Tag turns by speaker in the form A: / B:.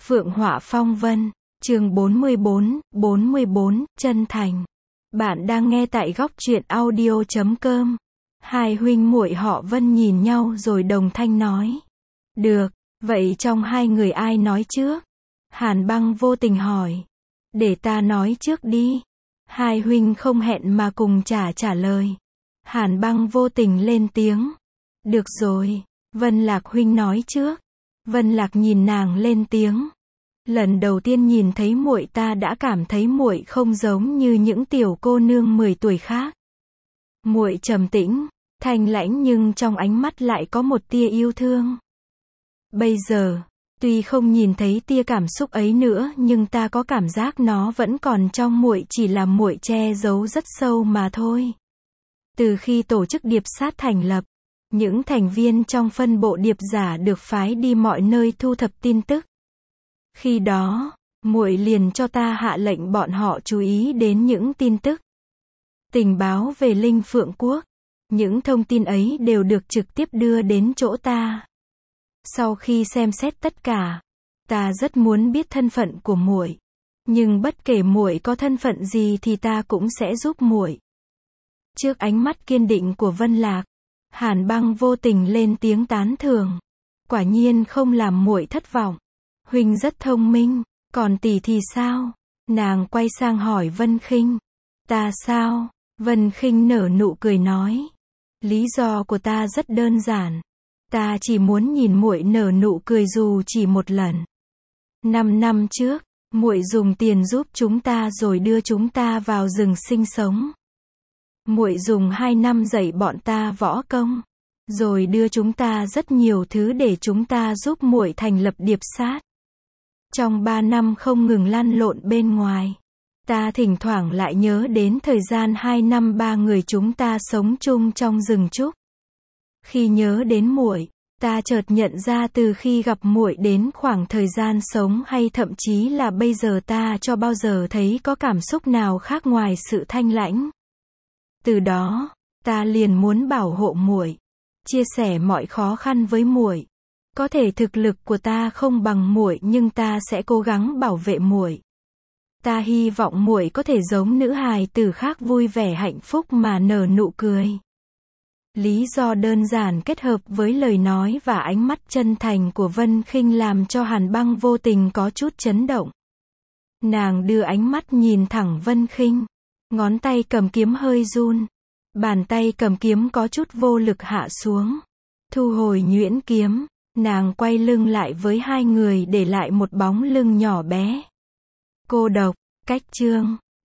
A: Phượng Họa Phong Vân, chương 44, chân thành. Bạn đang nghe tại góc truyện audio.com. Hai huynh muội họ Vân nhìn nhau rồi đồng thanh nói. Được, vậy trong hai người ai nói trước? Hàn Băng vô tình hỏi. Để ta nói trước đi. Hai huynh không hẹn mà cùng trả lời. Hàn Băng vô tình lên tiếng. Được rồi, Vân Lạc huynh nói trước. Vân Lạc nhìn nàng lên tiếng. Lần đầu tiên nhìn thấy muội ta đã cảm thấy muội không giống như những tiểu cô nương 10 tuổi khác. Muội trầm tĩnh, thanh lãnh nhưng trong ánh mắt lại có một tia yêu thương. Bây giờ, tuy không nhìn thấy tia cảm xúc ấy nữa nhưng ta có cảm giác nó vẫn còn trong muội, chỉ là muội che giấu rất sâu mà thôi. Từ khi tổ chức điệp sát thành lập, những thành viên trong phân bộ điệp giả được phái đi mọi nơi thu thập tin tức. Khi đó, muội liền cho ta hạ lệnh bọn họ chú ý đến những tin tức, tình báo về Linh Phượng Quốc. Những thông tin ấy đều được trực tiếp đưa đến chỗ ta. Sau khi xem xét tất cả, ta rất muốn biết thân phận của muội, nhưng bất kể muội có thân phận gì thì ta cũng sẽ giúp muội. Trước ánh mắt kiên định của Vân Lạc, Hàn Băng vô tình lên tiếng tán thưởng. Quả nhiên không làm muội thất vọng. Huynh rất thông minh, còn tỷ thì sao? Nàng quay sang hỏi Vân Khinh. Ta sao? Vân Khinh nở nụ cười nói. Lý do của ta rất đơn giản. Ta chỉ muốn nhìn muội nở nụ cười dù chỉ một lần. 5 năm trước, muội dùng tiền giúp chúng ta rồi đưa chúng ta vào rừng sinh sống. Muội dùng 2 năm dạy bọn ta võ công, rồi đưa chúng ta rất nhiều thứ để chúng ta giúp muội thành lập điệp sát. Trong 3 năm không ngừng lăn lộn bên ngoài, ta thỉnh thoảng lại nhớ đến thời gian 2 năm ba người chúng ta sống chung trong rừng trúc. Khi nhớ đến muội, ta chợt nhận ra từ khi gặp muội đến khoảng thời gian sống hay thậm chí là bây giờ ta chưa bao giờ thấy có cảm xúc nào khác ngoài sự thanh lãnh. Từ đó, ta liền muốn bảo hộ muội, chia sẻ mọi khó khăn với muội. Có thể thực lực của ta không bằng muội nhưng ta sẽ cố gắng bảo vệ muội. Ta hy vọng muội có thể giống nữ hài tử khác vui vẻ hạnh phúc mà nở nụ cười. Lý do đơn giản kết hợp với lời nói và ánh mắt chân thành của Vân Khinh làm cho Hàn Băng vô tình có chút chấn động. Nàng đưa ánh mắt nhìn thẳng Vân Khinh, ngón tay cầm kiếm hơi run, bàn tay cầm kiếm có chút vô lực hạ xuống. Thu hồi nhuyễn kiếm, nàng quay lưng lại với hai người để lại một bóng lưng nhỏ bé. Cô độc, cách chương